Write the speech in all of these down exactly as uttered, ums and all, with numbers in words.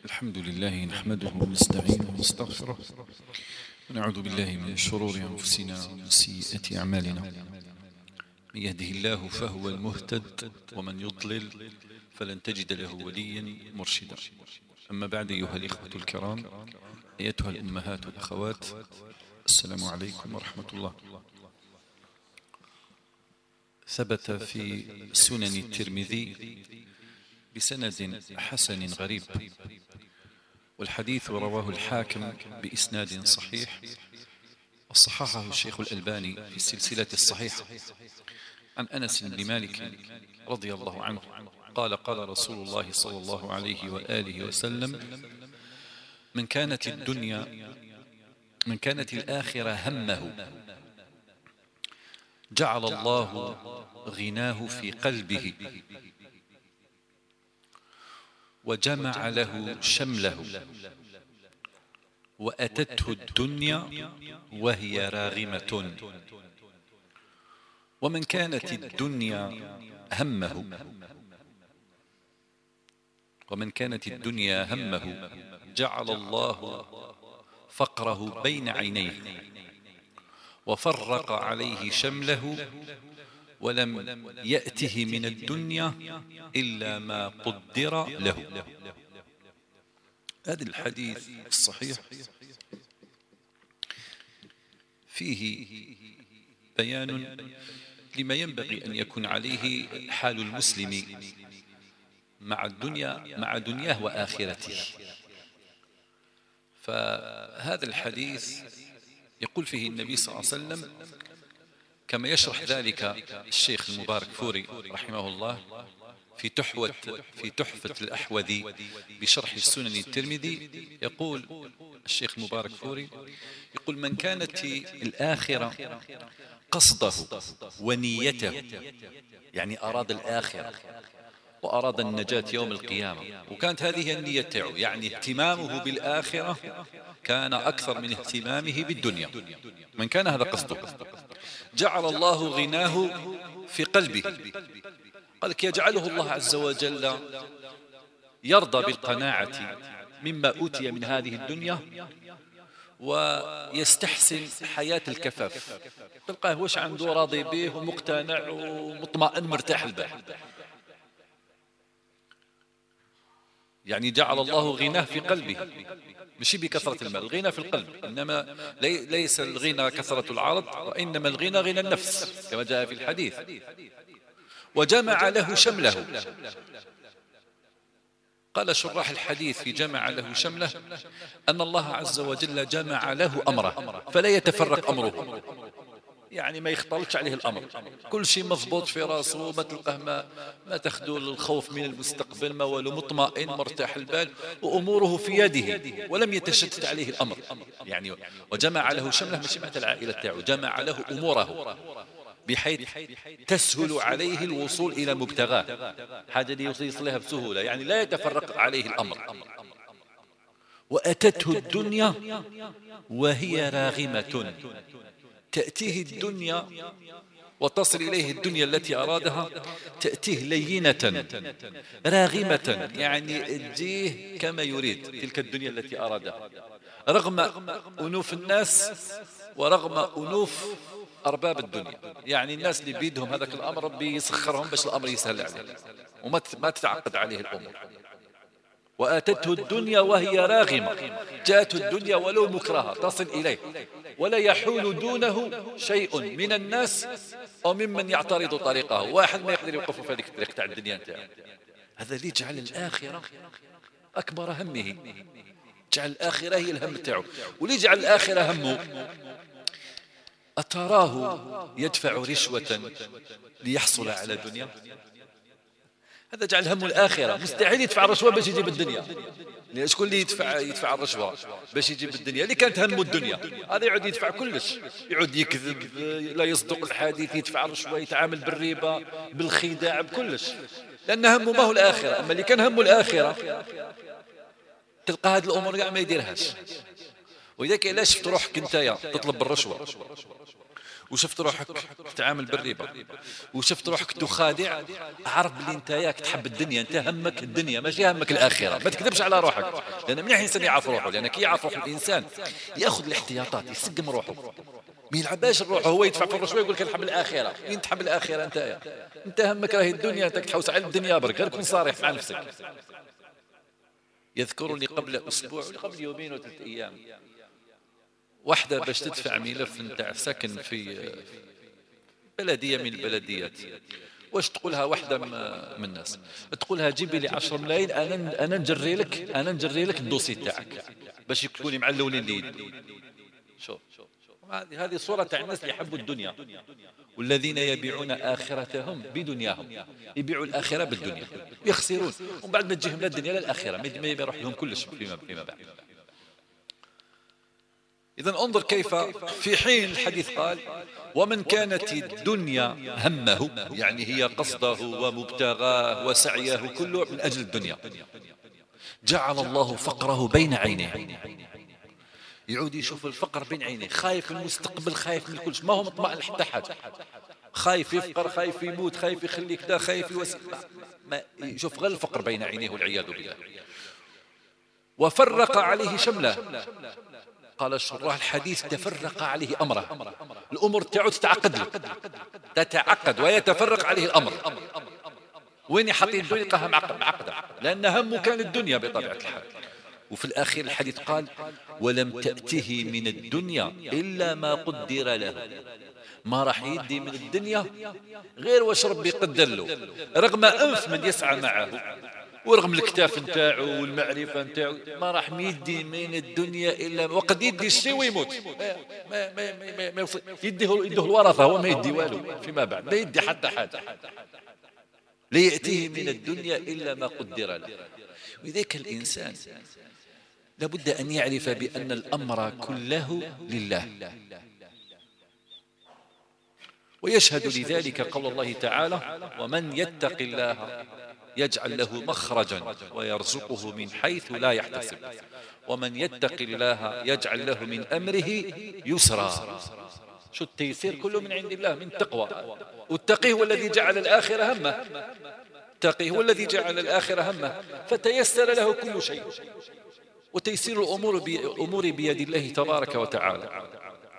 الحمد لله نحمده ونستعينه ونستغفره ونعوذ بالله من شرور أنفسنا ومن سيئات أعمالنا. من يهده الله فهو المهتد ومن يضلل فلن تجد له وليا مرشدا. أما بعد، أيها الإخوة الكرام، أيتها الأمهات والأخوات، السلام عليكم ورحمة الله. ثبت في سنن الترمذي بسند حسن غريب، والحديث رواه الحاكم بإسناد صحيح، وصححه الشيخ الألباني في السلسلة الصحيحة، عن أنس بن مالك رضي الله عنه قال: قال رسول الله صلى الله عليه وآله وسلم: من كانت الدنيا من كانت الآخرة همه جعل الله غناه في قلبه وجمع له شمله، وأتته الدنيا وهي راغمة. ومن كانت الدنيا همه ومن كانت الدنيا همه جعل الله فقره بين عينيه وفرق عليه شمله، ولم يأته من الدنيا إلا ما قدر له. هذا الحديث الصحيح فيه بيان لما ينبغي أن يكون عليه حال المسلم مع الدنيا مع دنياه وآخرته. فهذا الحديث يقول فيه النبي صلى الله عليه وسلم، كما يشرح ذلك الشيخ المبارك فوري رحمه الله في تحوة في تحفة الأحوذي بشرح السنن الترمذي، يقول الشيخ المبارك فوري يقول: من كانت الآخرة قصده ونيته، يعني أراد الآخرة وأراد النجاة يوم القيامة، وكانت هذه النية تاعه، يعني اهتمامه بالآخرة كان أكثر من اهتمامه بالدنيا. من كان هذا قصده جعل الله غناه في قلبه. قال لك: يجعله الله عز وجل يرضى بالقناعة مما أوتي من هذه الدنيا، ويستحسن حياة الكفاف. تلقاه وش عنده راضي به ومقتنع ومطمئن مرتاح البال. يعني جعل الله غناه في قلبه، مش بكثرة المال، الغنى في القلب. إنما ليس الغنى كثرة العرض، وإنما الغنى غنى النفس كما جاء في الحديث. وجمع له شمله. قال شراح الحديث في جمع له شمله أن الله عز وجل جمع له أمره فلا يتفرق أمره، يعني ما يختلطش عليه الأمر، كل شيء مضبوط في راسه، ما تلقاه ما, ما تخذوا الخوف من المستقبل، ما ولو مطمئن مرتاح البال، وأموره في يده ولم يتشتت عليه الأمر. يعني وجمع له شمله، مش معنى العائلة تاعه، جمع له أموره بحيث تسهل عليه الوصول إلى مبتغاه، حاجة اللي يوصلها بسهولة، يعني لا يتفرق عليه الأمر. وأتته الدنيا وهي راغمة، تأتيه الدنيا وتصل إليه الدنيا التي أرادها، تأتيه لينة راغمة، يعني تجيه كما يريد تلك الدنيا التي أرادها، رغم أنوف الناس ورغم أنوف أرباب الدنيا. يعني الناس اللي بيدهم هذاك الأمر ربي يسخرهم باش الأمر يسهل عليه وما ما تتعقد عليه الأمور. وآتته الدنيا وهي راغمة، جاءته الدنيا ولو مكرهة تصل إليه، ولا يحول دونه شيء من الناس أو ممن يعترض طريقه. واحد ما يقدر يوقف في هذيك الطريق تاع الدنيا نتاعه. هذا اللي جعل الآخرة أكبر همه، جعل الآخرة هي الهم تاعه. ولي جعل الآخرة همه؟ أتراه يدفع رشوة ليحصل على دنيا؟ هذا جعل هم الآخرة، مستحيل يدفع رشوة باش يجيب الدنيا. لأن شكون اللي يدفع يدفع الرشوة باش يجيب الدنيا؟ اللي كانت همه الدنيا، هذا يعود يدفع كلش، يعود يكذب، لا يصدق الحديث، يدفع الرشوة، يتعامل بالربا، بالخداع، بكلش، لأن همه ما هو الآخرة. أما اللي كان همه الآخرة تلقى هذه الأمور قاع ما يديرهاش. وإذا كان لا شفت روحك أنت تطلب بالرشوة وشفت روحك تتعامل بالربا، وشفت روحك تخادع، عرف بلي انت ياك تحب الدنيا، انت همك الدنيا ماشي همك الاخره. ما تكذبش على روحك، لان منيح الانسان يعرف روحه، لان كي يعرف روح الانسان ياخذ الاحتياطات، يسقم روحه، ما يلعباش الروح هو يدفع في الرشوه يقول لك نحب الاخره. وين تحب الاخره انت؟ انت همك راهي الدنيا، انت تحوس على الدنيا برك، غير كن صريح مع نفسك. يذكرني قبل اسبوع ولا قبل يومين وثلاث ايام، واحدة باش تدفع ملف نتاع سكن في بلدية من البلديات، واش تقولها واحدة من الناس؟ تقولها جيبي لي عشرة ملايين أنا أنا نجري لك أنا نجري لك الدوسي تاعك باش يكوني مع الأولين اللي شوف هذه هذه صورة تاع الناس اللي يحبوا الدنيا، والذين يبيعون آخرتهم بدنياهم، يبيعوا الآخرة بالدنيا يخسرون، ومن بعد ما تجيهم لا الدنيا لا الآخرة، ما يروح لهم كلش فيما فيما بعد. إذن انظر كيف في حين الحديث قال ومن كانت الدنيا همه، يعني هي قصده ومبتغاه وسعيه كله من أجل الدنيا، جعل الله فقره بين عينيه. يعود يشوف الفقر بين عينيه، خايف من المستقبل، خايف من كل شيء، ما هو مطمئن لحتى حاجة، خايف يفقر، خايف يموت، خايف يخلي كذا، خايف يوسع، ما يشوف غير الفقر بين عينيه والعياذ بالله. وفرق عليه شمله، قال الشراح الحديث تفرق عليه أمره، الأمور تعود تتعقد له، تتعقد ويتفرق عليه الأمر. وين يحطي الدنيا يلقاها معقدة، لأن همه كان الدنيا بطبيعة الحال. وفي الأخير الحديث قال ولم تأته من الدنيا إلا ما قدر له، ما راح يدي من الدنيا غير واش ربي قدر له، رغم أنف من يسعى معه ورغم الكتاف نتاعو والمعرفة نتاعو، ما راح يدي من الدنيا إلا وقد يدي الشيء ويموت، ما ما ما ما, ما يديه يديه الورثة، هو ما يدي والو فيما بعد، ما يدي حتى حاجة، لا يأتيه من الدنيا إلا ما قدر له. وذلك الإنسان لابد أن يعرف بأن الأمر كله لله، ويشهد لذلك قول الله تعالى ومن يتق الله يجعل له مخرجا ويرزقه من حيث لا يحتسب، ومن يتق الله يجعل له من أمره يسرا. شو التيسير كله من عند الله، من تقوى. والتقي هو الذي جعل الآخرة همه، التقي هو الذي جعل الآخرة همه، فتيسر له كل شيء، وتيسير الأمور بأمور بيد الله تبارك وتعالى.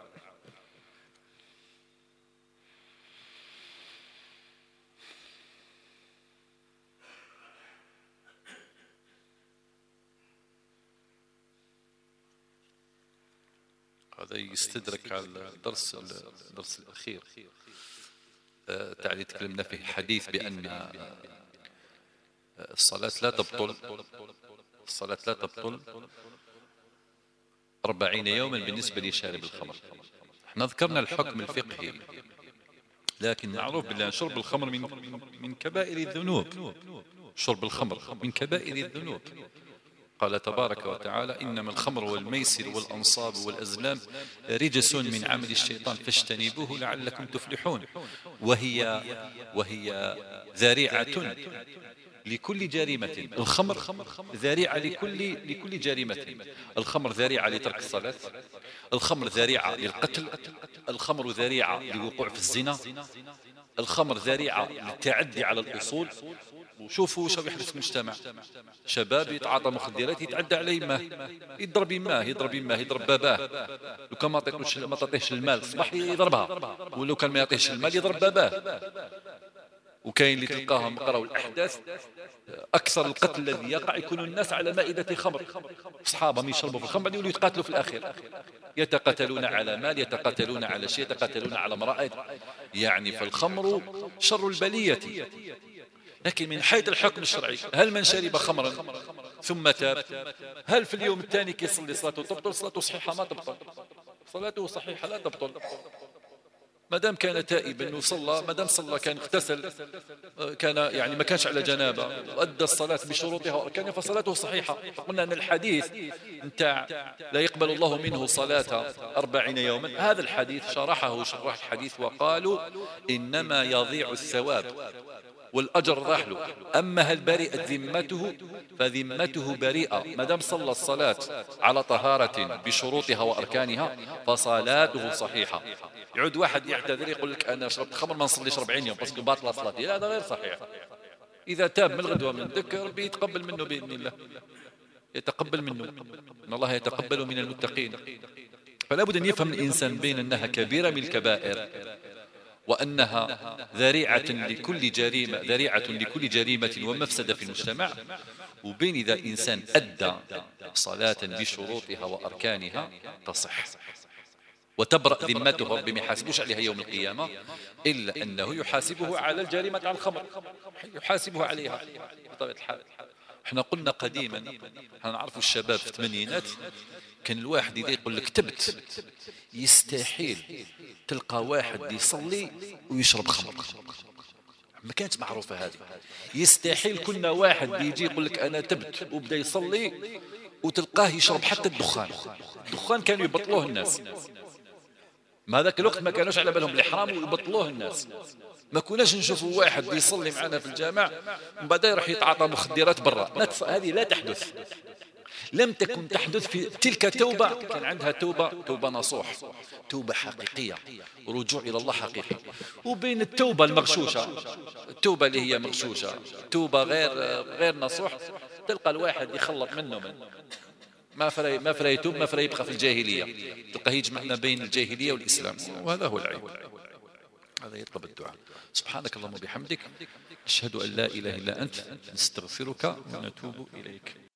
هذا يستدرك على الدرس الدرس الأخير تاع اللي تكلمنا فيه، حديث بأن الصلاة لا تبطل الصلاة لا تبطل أربعين يوما بالنسبة لشارب الخمر. احنا ذكرنا الحكم الفقهي، لكن معروف بالله شرب الخمر من من كبائر الذنوب، شرب الخمر من كبائر الذنوب. قال تبارك وتعالى إنما الخمر والميسر والأنصاب والأزلام رجس من عمل الشيطان فاجتنبوه لعلكم تفلحون، وهي وهي ذريعة لكل جريمة. الخمر ذريعة لكل لكل جريمة، الخمر ذريعة لترك الصلاة، الخمر ذريعة للقتل، الخمر ذريعة للوقوع في الزنا، الخمر ذريعة للتعدي على الأصول. وشوفوا شو يحدث في المجتمع، شباب يتعاطى مخدرات يتعدى عليه ما يضرب يماه يضرب يماه يضرب باباه، لو كان ما تعطيهش ما تعطيهش المال صباح يضربها، ولو كان ما يعطيهش المال يضرب باباه. وكاين اللي تلقاهم قراوا الأحداث أكثر القتل الذي يقع يكون الناس على مائدة خمر، أصحابهم يشربوا في الخمر يولوا يتقاتلوا في الأخير، يتقاتلون على مال، يتقاتلون على شيء، يتقاتلون على امرأة. يعني فالخمر شر البلية. لكن من حيث الحكم الشرعي، هل من شرب خمرا ثم تاب هل في اليوم الثاني كيصلي صلاته تبطل؟ صلاته صحيحة ما تبطل، صلاته صحيحة لا تبطل، ما دام كان تائبا وصلى، ما دام صلى كان اغتسل، كان يعني ما كانش على جنابه وادى الصلاه بشروطها واركانها فصلاته صحيحه. قلنا ان الحديث نتاع لا يقبل الله منه صلاه أربعين يوما، هذا الحديث شرحه شراح الحديث وقالوا انما يضيع الثواب والأجر راح له. أما هل برئت ذمته فذمته بريئة ما دام صلى الصلاة على طهارة بشروطها وأركانها فصلاته صحيحة. يعود واحد يعتذر يقول لك أنا شربت خمر ما نصليش أربعين يوم بس باطلة صلاتي، هذا غير صحيح. إذا تاب من الغدوة من الذكر بيتقبل منه بإذن الله، يتقبل منه، إن الله يتقبل من المتقين. فلا بد أن يفهم الإنسان بين أنها كبيرة من الكبائر وأنها ذريعة لكل جريمة ذريعة لكل جريمة ومفسدة في المجتمع، وبين إذا إنسان أدى صلاة بشروطها وأركانها تصح وتبرأ ذمته، ربي ما يحاسبوش عليها يوم القيامة إلا أنه يحاسبه على الجريمة على الخمر، يحاسبه عليها بطبيعة الحال. احنا قلنا قديما، احنا نعرف الشباب في الثمانينات كان الواحد إذا يقول لك تبت يستحيل تلقى واحد يصلي ويشرب خمر، ما كانت معروفة هذه. يستحيل كنا واحد بيجي يقول لك أنا تبت وبدأ يصلي وتلقاه يشرب حتى الدخان. الدخان كانوا يبطلوه الناس، ما ذاك الوقت ما كانوش على بالهم الإحرام ويبطلوه الناس. ما كناش نشوفوا واحد بيصلي معنا في الجامع ومن بعد يروح يتعاطى مخدرات برا، هذه لا تحدث، لم تكن تحدث في تلك توبة. كان عندها توبة توبة نصوح، توبة حقيقية، رجوع إلى الله حقيقي. وبين التوبة المغشوشة، التوبة اللي هي مغشوشة، توبة غير غير نصوح، تلقى الواحد يخلط منه من ما فري ما فري يتوب ما فري يبقى في الجاهلية، تلقاه يجمعنا بين الجاهلية والإسلام، وهذا هو العيب. هذا يطلب الدعاء. سبحانك اللهم وبحمدك، نشهد أن لا إله إلا أنت، نستغفرك ونتوب إليك.